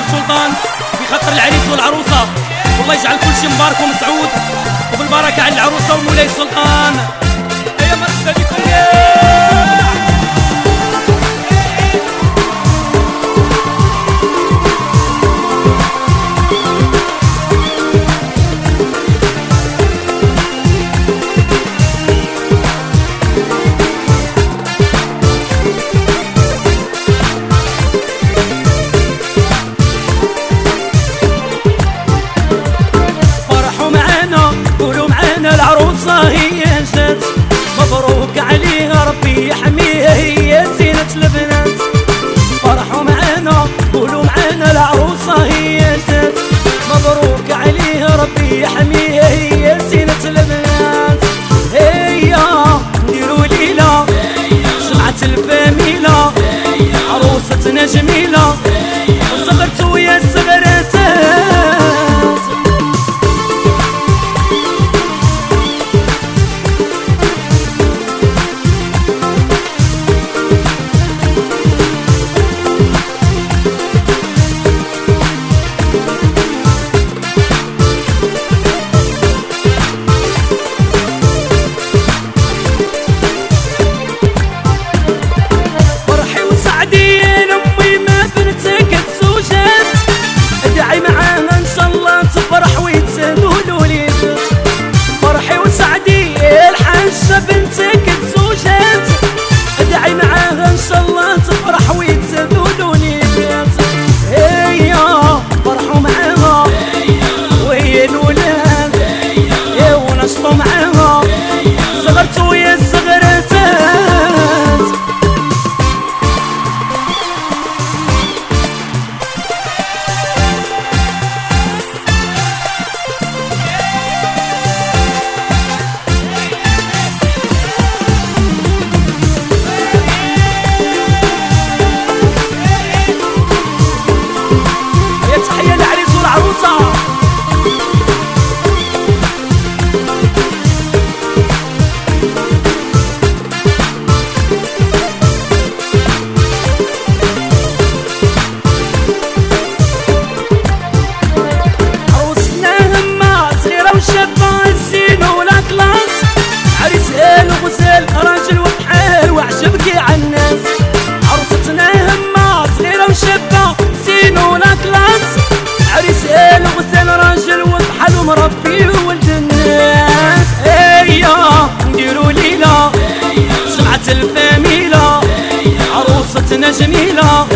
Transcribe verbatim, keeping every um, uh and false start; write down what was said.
السلطان بخاطر العريس والعروسة، والله يجعل كل شيء مبارك ومسعود وبالبركة على العروسة ومولاي السلطان. يا مرحبا بكم. العروسة هي جات مبروك عليها ربي يحميها هي زينة البنات. فرحوا معانا قولوا معانا العروسة هي جات مبروك عليها ربي يحميها هي زينة البنات. هيا نديروا ليلة جمعة الفاميلة عروستنا جميلة وصغرت ويا الصغرات. فرح ويتزادوا الوليد فرحي وسعدي الحاجة بنتك تزوجات ادعي معاها ان شاء الله تفرح ويتزادوا الوليد. هيا فرحوا معاها وهي الولاد يا ونشطوا معاها صغرتوا ويا الصغرات. غزال راجل وبحال وعجبكي عالناس. عروستنا همة صغيرة وشابة زين ولا كلاس. عريسها غزال راجل وبحال ومربي وولد الناس. هيا نديرو ليلة جمعة الفاميلة عروستنا جميلة